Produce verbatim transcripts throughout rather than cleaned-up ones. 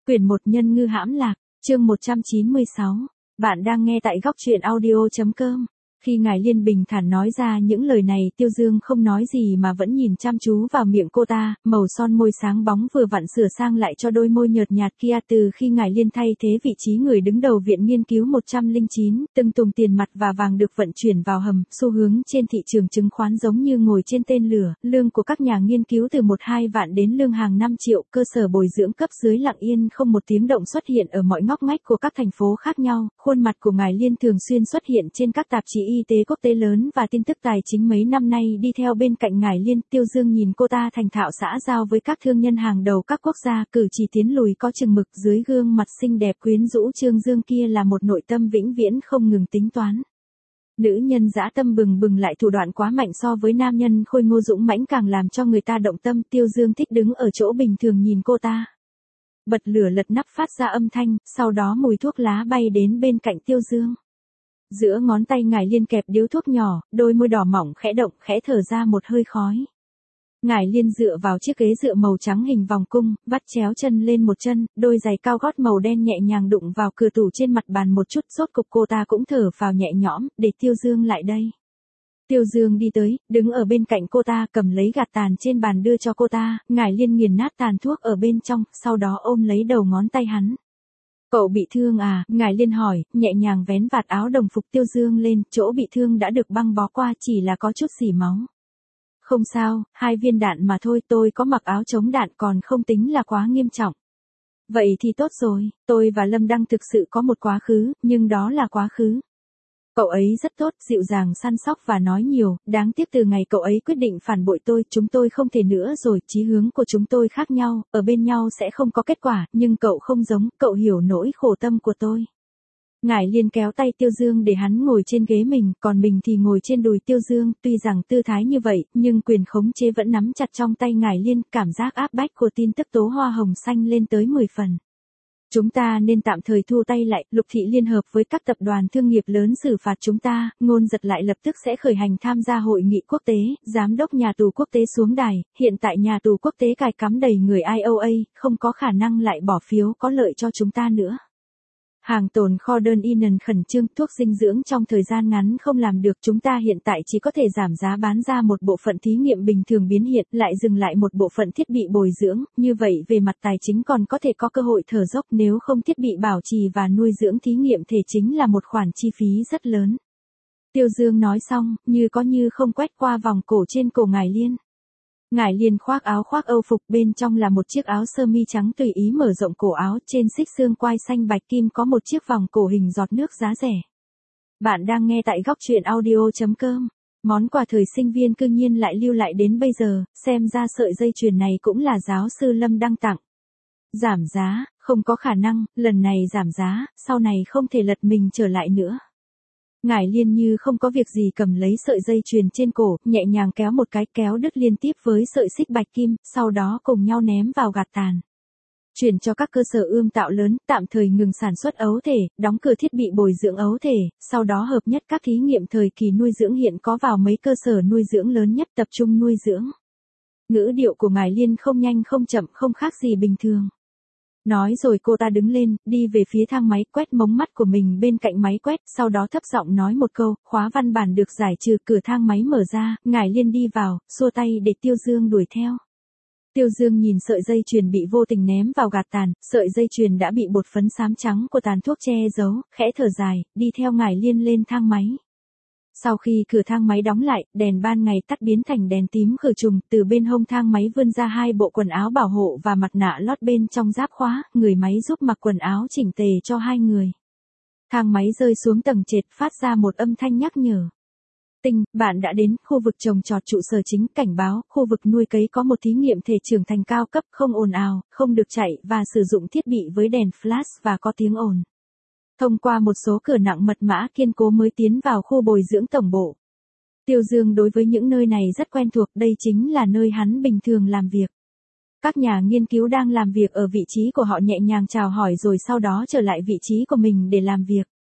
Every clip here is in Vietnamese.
Quyển một Nhân ngư hãm lạc, chương một trăm chín mươi sáu. Bạn đang nghe tại góc truyện audio chấm com. Khi Ngải Liên bình thản nói ra những lời này, Tiêu Dương không nói gì mà vẫn nhìn chăm chú vào miệng cô ta, màu son môi sáng bóng vừa vặn sửa sang lại cho đôi môi nhợt nhạt kia. Từ khi Ngải Liên thay thế vị trí người đứng đầu viện nghiên cứu một không chín, từng tùng tiền mặt và vàng được vận chuyển vào hầm, xu hướng trên thị trường chứng khoán giống như ngồi trên tên lửa, lương của các nhà nghiên cứu từ một hai vạn đến lương hàng năm triệu, cơ sở bồi dưỡng cấp dưới lặng yên không một tiếng động xuất hiện ở mọi ngóc ngách của các thành phố khác nhau. Khuôn mặt của Ngải Liên thường xuyên xuất hiện trên các tạp chí y tế quốc tế lớn và tin tức tài chính mấy năm nay đi theo bên cạnh Ngải Liên. Tiêu Dương nhìn cô ta thành thạo xã giao với các thương nhân hàng đầu các quốc gia, cử chỉ tiến lùi có chừng mực, dưới gương mặt xinh đẹp quyến rũ trương dương kia là một nội tâm vĩnh viễn không ngừng tính toán. Nữ nhân dã tâm bừng bừng lại thủ đoạn quá mạnh so với nam nhân khôi ngô dũng mãnh càng làm cho người ta động tâm. Tiêu Dương thích đứng ở chỗ bình thường nhìn cô ta. Bật lửa lật nắp phát ra âm thanh, sau đó mùi thuốc lá bay đến bên cạnh Tiêu Dương. Giữa ngón tay Ngải Liên kẹp điếu thuốc nhỏ, đôi môi đỏ mỏng khẽ động, khẽ thở ra một hơi khói. Ngải Liên dựa vào chiếc ghế dựa màu trắng hình vòng cung, vắt chéo chân lên một chân, đôi giày cao gót màu đen nhẹ nhàng đụng vào cửa tủ trên mặt bàn một chút, rốt cục cô ta cũng thở vào nhẹ nhõm, để Tiêu Dương lại đây. Tiêu Dương đi tới, đứng ở bên cạnh cô ta, cầm lấy gạt tàn trên bàn đưa cho cô ta. Ngải Liên nghiền nát tàn thuốc ở bên trong, sau đó ôm lấy đầu ngón tay hắn. Cậu bị thương à? Ngải Liên hỏi, nhẹ nhàng vén vạt áo đồng phục Tiêu Dương lên, chỗ bị thương đã được băng bó qua, chỉ là có chút xỉ máu. Không sao, hai viên đạn mà thôi, tôi có mặc áo chống đạn còn không tính là quá nghiêm trọng. Vậy thì tốt rồi, tôi và Lâm Đăng thực sự có một quá khứ, nhưng đó là quá khứ. Cậu ấy rất tốt, dịu dàng săn sóc và nói nhiều, đáng tiếc từ ngày cậu ấy quyết định phản bội tôi, chúng tôi không thể nữa rồi, chí hướng của chúng tôi khác nhau, ở bên nhau sẽ không có kết quả, nhưng cậu không giống, cậu hiểu nỗi khổ tâm của tôi. Ngải Liên kéo tay Tiêu Dương để hắn ngồi trên ghế mình, còn mình thì ngồi trên đùi Tiêu Dương, tuy rằng tư thái như vậy, nhưng quyền khống chế vẫn nắm chặt trong tay Ngải Liên, cảm giác áp bách của tin tức tố hoa hồng xanh lên tới mười phần. Chúng ta nên tạm thời thu tay lại, Lục Thị liên hợp với các tập đoàn thương nghiệp lớn xử phạt chúng ta, Ngôn Giật lại lập tức sẽ khởi hành tham gia hội nghị quốc tế, giám đốc nhà tù quốc tế xuống đài, hiện tại nhà tù quốc tế cài cắm đầy người I O A, không có khả năng lại bỏ phiếu có lợi cho chúng ta nữa. Hàng tồn kho đơn y nần khẩn trương, thuốc dinh dưỡng trong thời gian ngắn không làm được, chúng ta hiện tại chỉ có thể giảm giá bán ra một bộ phận thí nghiệm bình thường biến hiện, lại dừng lại một bộ phận thiết bị bồi dưỡng, như vậy về mặt tài chính còn có thể có cơ hội thở dốc, nếu không thiết bị bảo trì và nuôi dưỡng thí nghiệm thể chính là một khoản chi phí rất lớn. Tiêu Dương nói xong, như có như không quét qua vòng cổ trên cổ Ngải Liên. Ngải Liên khoác áo khoác Âu phục, bên trong là một chiếc áo sơ mi trắng tùy ý mở rộng cổ áo, trên xích xương quai xanh bạch kim có một chiếc vòng cổ hình giọt nước giá rẻ. Bạn đang nghe tại góc truyện audio chấm com. Món quà thời sinh viên cư nhiên lại lưu lại đến bây giờ, xem ra sợi dây chuyền này cũng là giáo sư Lâm Đăng tặng. Giảm giá, không có khả năng, lần này giảm giá, sau này không thể lật mình trở lại nữa. Ngải Liên như không có việc gì cầm lấy sợi dây chuyền trên cổ, nhẹ nhàng kéo một cái, kéo đứt liên tiếp với sợi xích bạch kim, sau đó cùng nhau ném vào gạt tàn. Chuyển cho các cơ sở ươm tạo lớn, tạm thời ngừng sản xuất ấu thể, đóng cửa thiết bị bồi dưỡng ấu thể, sau đó hợp nhất các thí nghiệm thời kỳ nuôi dưỡng hiện có vào mấy cơ sở nuôi dưỡng lớn nhất, tập trung nuôi dưỡng. Ngữ điệu của Ngải Liên không nhanh không chậm, không khác gì bình thường. Nói rồi cô ta đứng lên, đi về phía thang máy, quét mống mắt của mình bên cạnh máy quét, sau đó thấp giọng nói một câu, khóa văn bản được giải trừ, cửa thang máy mở ra, Ngải Liên đi vào, xua tay để Tiêu Dương đuổi theo. Tiêu Dương nhìn sợi dây chuyền bị vô tình ném vào gạt tàn, sợi dây chuyền đã bị bột phấn xám trắng của tàn thuốc che giấu, khẽ thở dài, đi theo Ngải Liên lên thang máy. Sau khi cửa thang máy đóng lại, đèn ban ngày tắt biến thành đèn tím khử trùng, từ bên hông thang máy vươn ra hai bộ quần áo bảo hộ và mặt nạ lót bên trong giáp khóa, người máy giúp mặc quần áo chỉnh tề cho hai người. Thang máy rơi xuống tầng trệt, phát ra một âm thanh nhắc nhở. Tinh, bạn đã đến khu vực trồng trọt trụ sở chính, cảnh báo, khu vực nuôi cấy có một thí nghiệm thể trưởng thành cao cấp, không ồn ào, không được chạy và sử dụng thiết bị với đèn flash và có tiếng ồn. Thông qua một số cửa nặng mật mã kiên cố mới tiến vào khu bồi dưỡng tổng bộ. Tiêu Dương đối với những nơi này rất quen thuộc, đây chính là nơi hắn bình thường làm việc. Các nhà nghiên cứu đang làm việc ở vị trí của họ nhẹ nhàng chào hỏi rồi sau đó trở lại vị trí của mình để làm việc.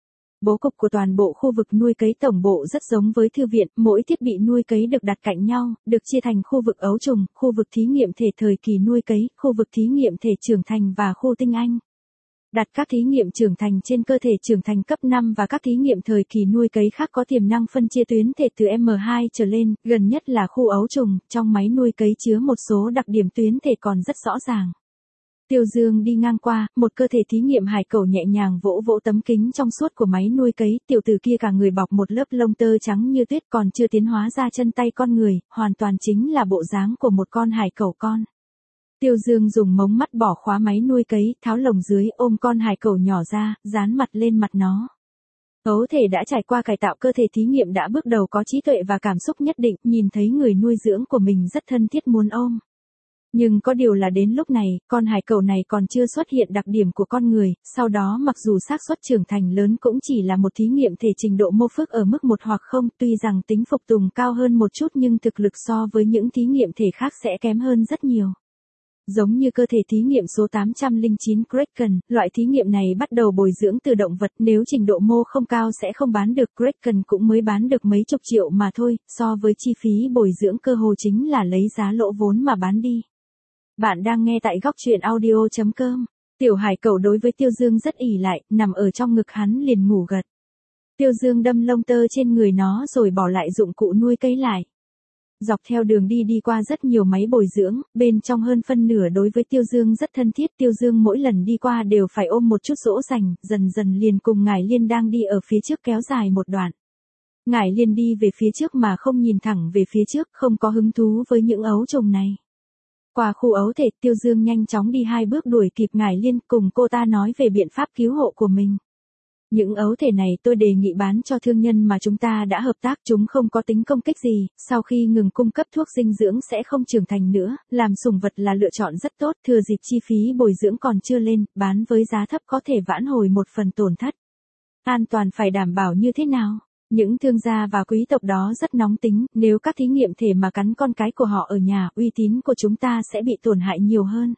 Bố cục của toàn bộ khu vực nuôi cấy tổng bộ rất giống với thư viện, mỗi thiết bị nuôi cấy được đặt cạnh nhau, được chia thành khu vực ấu trùng, khu vực thí nghiệm thể thời kỳ nuôi cấy, khu vực thí nghiệm thể trưởng thành và khu tinh anh. Đặt các thí nghiệm trưởng thành trên cơ thể trưởng thành cấp năm và các thí nghiệm thời kỳ nuôi cấy khác có tiềm năng phân chia tuyến thể từ M hai trở lên, gần nhất là khu ấu trùng, trong máy nuôi cấy chứa một số đặc điểm tuyến thể còn rất rõ ràng. Tiêu Dương đi ngang qua, một cơ thể thí nghiệm hải cẩu nhẹ nhàng vỗ vỗ tấm kính trong suốt của máy nuôi cấy, tiểu tử kia cả người bọc một lớp lông tơ trắng như tuyết còn chưa tiến hóa ra chân tay con người, hoàn toàn chính là bộ dáng của một con hải cẩu con. Tiêu Dương dùng mống mắt bỏ khóa máy nuôi cấy, tháo lồng dưới, ôm con hải cẩu nhỏ ra, dán mặt lên mặt nó. Ấu thể đã trải qua cải tạo, cơ thể thí nghiệm đã bước đầu có trí tuệ và cảm xúc nhất định, nhìn thấy người nuôi dưỡng của mình rất thân thiết muốn ôm. Nhưng có điều là đến lúc này, con hải cẩu này còn chưa xuất hiện đặc điểm của con người, sau đó mặc dù xác suất trưởng thành lớn cũng chỉ là một thí nghiệm thể trình độ mô phức ở mức một hoặc không, tuy rằng tính phục tùng cao hơn một chút nhưng thực lực so với những thí nghiệm thể khác sẽ kém hơn rất nhiều. Giống như cơ thể thí nghiệm số tám trăm lẻ chín Kraken, loại thí nghiệm này bắt đầu bồi dưỡng từ động vật, nếu trình độ mô không cao sẽ không bán được, Kraken cũng mới bán được mấy chục triệu mà thôi, so với chi phí bồi dưỡng cơ hồ chính là lấy giá lỗ vốn mà bán đi. Bạn đang nghe tại góc truyện audio chấm com. Tiểu hải cẩu đối với Tiêu Dương rất ỉ lại, nằm ở trong ngực hắn liền ngủ gật. Tiêu Dương đâm lông tơ trên người nó rồi bỏ lại dụng cụ nuôi cấy lại. Dọc theo đường đi đi qua rất nhiều máy bồi dưỡng, bên trong hơn phân nửa đối với Tiêu Dương rất thân thiết. Tiêu Dương mỗi lần đi qua đều phải ôm một chút dỗ dành, dần dần liền cùng Ngải Liên đang đi ở phía trước kéo dài một đoạn. Ngải Liên đi về phía trước mà không nhìn thẳng về phía trước, không có hứng thú với những ấu trùng này. Qua khu ấu thể, Tiêu Dương nhanh chóng đi hai bước đuổi kịp Ngải Liên, cùng cô ta nói về biện pháp cứu hộ của mình. Những ấu thể này tôi đề nghị bán cho thương nhân mà chúng ta đã hợp tác, chúng không có tính công kích gì, sau khi ngừng cung cấp thuốc dinh dưỡng sẽ không trưởng thành nữa, làm sủng vật là lựa chọn rất tốt, thừa dịp chi phí bồi dưỡng còn chưa lên, bán với giá thấp có thể vãn hồi một phần tổn thất. An toàn phải đảm bảo như thế nào? Những thương gia và quý tộc đó rất nóng tính, nếu các thí nghiệm thể mà cắn con cái của họ ở nhà, uy tín của chúng ta sẽ bị tổn hại nhiều hơn.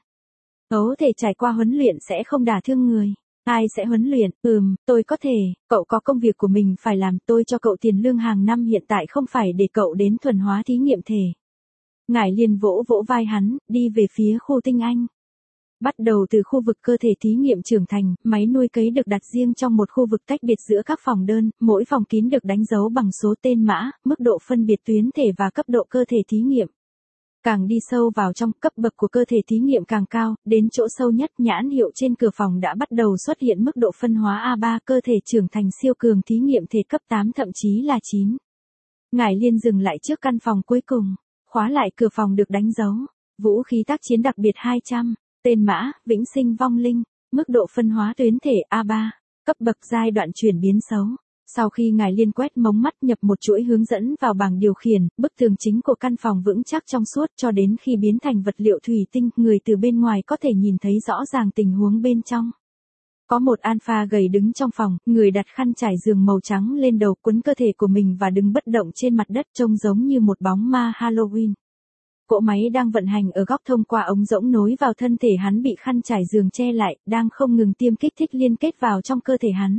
Ấu thể trải qua huấn luyện sẽ không đả thương người. Ai sẽ huấn luyện? Ừm, tôi có thể, cậu có công việc của mình phải làm, tôi cho cậu tiền lương hàng năm hiện tại không phải để cậu đến thuần hóa thí nghiệm thể. Ngải Liên vỗ vỗ vai hắn, đi về phía khu tinh anh. Bắt đầu từ khu vực cơ thể thí nghiệm trưởng thành, máy nuôi cấy được đặt riêng trong một khu vực tách biệt giữa các phòng đơn, mỗi phòng kín được đánh dấu bằng số tên mã, mức độ phân biệt tuyến thể và cấp độ cơ thể thí nghiệm. Càng đi sâu vào trong, cấp bậc của cơ thể thí nghiệm càng cao, đến chỗ sâu nhất nhãn hiệu trên cửa phòng đã bắt đầu xuất hiện mức độ phân hóa A ba, cơ thể trưởng thành siêu cường thí nghiệm thể cấp tám thậm chí là chín. Ngải Liên dừng lại trước căn phòng cuối cùng, khóa lại cửa phòng được đánh dấu, vũ khí tác chiến đặc biệt hai trăm, tên mã, vĩnh sinh vong linh, mức độ phân hóa tuyến thể A ba, cấp bậc giai đoạn chuyển biến xấu. Sau khi Ngải Liên quét mống mắt nhập một chuỗi hướng dẫn vào bảng điều khiển, bức tường chính của căn phòng vững chắc trong suốt cho đến khi biến thành vật liệu thủy tinh, người từ bên ngoài có thể nhìn thấy rõ ràng tình huống bên trong. Có một alpha gầy đứng trong phòng, người đặt khăn trải giường màu trắng lên đầu, quấn cơ thể của mình và đứng bất động trên mặt đất, trông giống như một bóng ma Halloween. Cỗ máy đang vận hành ở góc thông qua ống rỗng nối vào thân thể hắn bị khăn trải giường che lại, đang không ngừng tiêm kích thích liên kết vào trong cơ thể hắn.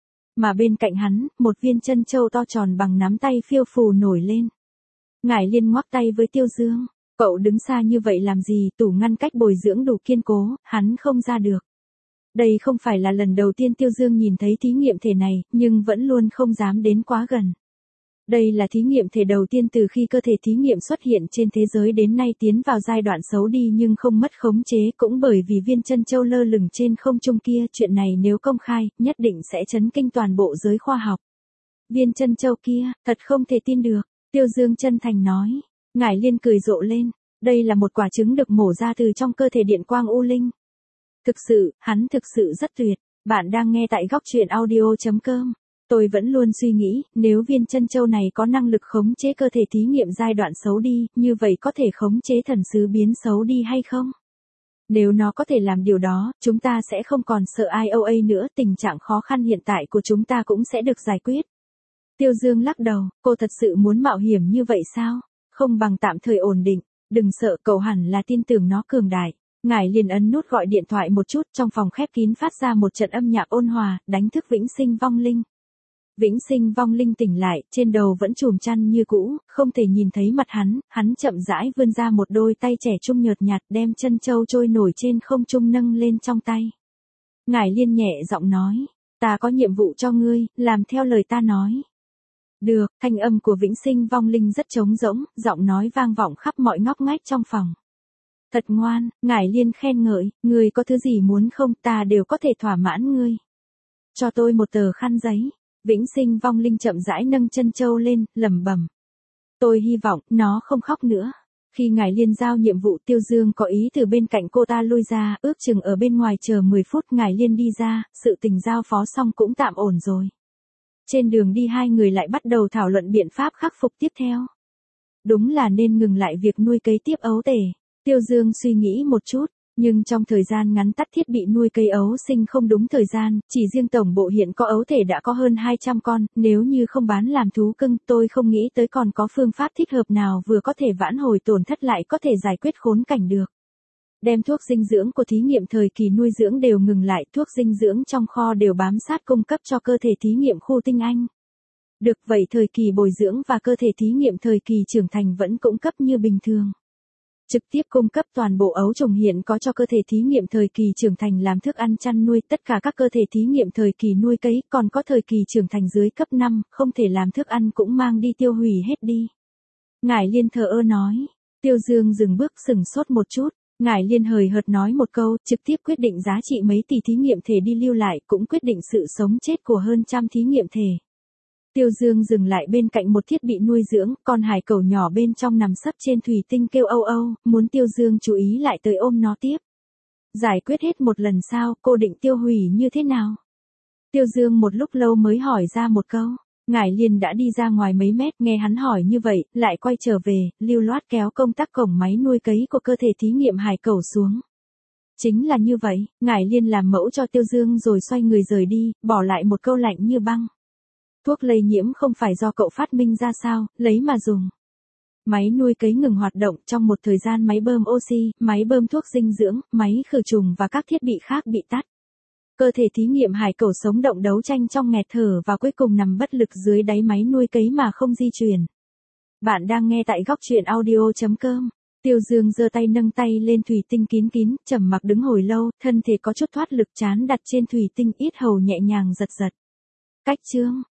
Mà bên cạnh hắn, một viên chân châu to tròn bằng nắm tay phiêu phù nổi lên. Ngải Liên ngoắc tay với Tiêu Dương, cậu đứng xa như vậy làm gì, tủ ngăn cách bồi dưỡng đủ kiên cố, hắn không ra được. Đây không phải là lần đầu tiên Tiêu Dương nhìn thấy thí nghiệm thể này, nhưng vẫn luôn không dám đến quá gần. Đây là thí nghiệm thể đầu tiên từ khi cơ thể thí nghiệm xuất hiện trên thế giới đến nay tiến vào giai đoạn xấu đi nhưng không mất khống chế, cũng bởi vì viên chân châu lơ lửng trên không trung kia, chuyện này nếu công khai, nhất định sẽ chấn kinh toàn bộ giới khoa học. Viên chân châu kia, thật không thể tin được, Tiêu Dương chân thành nói. Ngải Liên cười rộ lên, đây là một quả trứng được mổ ra từ trong cơ thể điện quang u linh. Thực sự, hắn thực sự rất tuyệt. Bạn đang nghe tại góc truyện audio chấm com. Tôi vẫn luôn suy nghĩ, nếu viên chân châu này có năng lực khống chế cơ thể thí nghiệm giai đoạn xấu đi, như vậy có thể khống chế thần sứ biến xấu đi hay không? Nếu nó có thể làm điều đó, chúng ta sẽ không còn sợ i o a nữa, tình trạng khó khăn hiện tại của chúng ta cũng sẽ được giải quyết. Tiêu Dương lắc đầu, cô thật sự muốn mạo hiểm như vậy sao? Không bằng tạm thời ổn định, đừng sợ, cậu hẳn là tin tưởng nó cường đại. Ngải Liên ấn nút gọi điện thoại một chút, trong phòng khép kín phát ra một trận âm nhạc ôn hòa, đánh thức vĩnh sinh vong linh. Vĩnh Sinh vong linh tỉnh lại, trên đầu vẫn trùm chăn như cũ, không thể nhìn thấy mặt hắn, hắn chậm rãi vươn ra một đôi tay trẻ trung nhợt nhạt đem chân châu trôi nổi trên không trung nâng lên trong tay. Ngải Liên nhẹ giọng nói, ta có nhiệm vụ cho ngươi, làm theo lời ta nói. Được, thanh âm của Vĩnh Sinh vong linh rất trống rỗng, giọng nói vang vọng khắp mọi ngóc ngách trong phòng. Thật ngoan, Ngải Liên khen ngợi, ngươi có thứ gì muốn không ta đều có thể thỏa mãn ngươi. Cho tôi một tờ khăn giấy. Vĩnh Sinh vong linh chậm rãi nâng chân châu lên, lẩm bẩm. Tôi hy vọng nó không khóc nữa. Khi Ngải Liên giao nhiệm vụ Tiêu Dương có ý từ bên cạnh cô ta lui ra, ước chừng ở bên ngoài chờ mười phút Ngải Liên đi ra, sự tình giao phó xong cũng tạm ổn rồi. Trên đường đi hai người lại bắt đầu thảo luận biện pháp khắc phục tiếp theo. Đúng là nên ngừng lại việc nuôi cấy tiếp ấu tể. Tiêu Dương suy nghĩ một chút. Nhưng trong thời gian ngắn tắt thiết bị nuôi cây ấu sinh không đúng thời gian, chỉ riêng tổng bộ hiện có ấu thể đã có hơn hai trăm con, nếu như không bán làm thú cưng tôi không nghĩ tới còn có phương pháp thích hợp nào vừa có thể vãn hồi tổn thất lại có thể giải quyết khốn cảnh được. Đem thuốc dinh dưỡng của thí nghiệm thời kỳ nuôi dưỡng đều ngừng lại, thuốc dinh dưỡng trong kho đều bám sát cung cấp cho cơ thể thí nghiệm khu tinh anh. Được vậy thời kỳ bồi dưỡng và cơ thể thí nghiệm thời kỳ trưởng thành vẫn cung cấp như bình thường. Trực tiếp cung cấp toàn bộ ấu trùng hiện có cho cơ thể thí nghiệm thời kỳ trưởng thành làm thức ăn chăn nuôi, tất cả các cơ thể thí nghiệm thời kỳ nuôi cấy, còn có thời kỳ trưởng thành dưới cấp năm, không thể làm thức ăn cũng mang đi tiêu hủy hết đi. Ngải Liên thờ ơ nói. Tiêu Dương dừng bước sừng sốt một chút, Ngải Liên hời hợt nói một câu, trực tiếp quyết định giá trị mấy tỷ thí nghiệm thể đi lưu lại, cũng quyết định sự sống chết của hơn trăm thí nghiệm thể. Tiêu Dương dừng lại bên cạnh một thiết bị nuôi dưỡng, con hải cẩu nhỏ bên trong nằm sấp trên thủy tinh kêu âu âu, muốn Tiêu Dương chú ý lại tới ôm nó tiếp. Giải quyết hết một lần sao, cô định tiêu hủy như thế nào? Tiêu Dương một lúc lâu mới hỏi ra một câu. Ngải Liên đã đi ra ngoài mấy mét, nghe hắn hỏi như vậy, lại quay trở về, lưu loát kéo công tắc cổng máy nuôi cấy của cơ thể thí nghiệm hải cẩu xuống. Chính là như vậy, Ngải Liên làm mẫu cho Tiêu Dương rồi xoay người rời đi, bỏ lại một câu lạnh như băng. Thuốc lây nhiễm không phải do cậu phát minh ra sao, lấy mà dùng. Máy nuôi cấy ngừng hoạt động trong một thời gian, máy bơm oxy, máy bơm thuốc dinh dưỡng, máy khử trùng và các thiết bị khác bị tắt. Cơ thể thí nghiệm hải cẩu sống động đấu tranh trong nghẹt thở và cuối cùng nằm bất lực dưới đáy máy nuôi cấy mà không di chuyển. Bạn đang nghe tại góc truyện audio chấm com. Tiêu Dương giơ tay nâng tay lên thủy tinh kín kín, trầm mặc đứng hồi lâu, thân thể có chút thoát lực, chán đặt trên thủy tinh, ít hầu nhẹ nhàng giật giật. Cách chương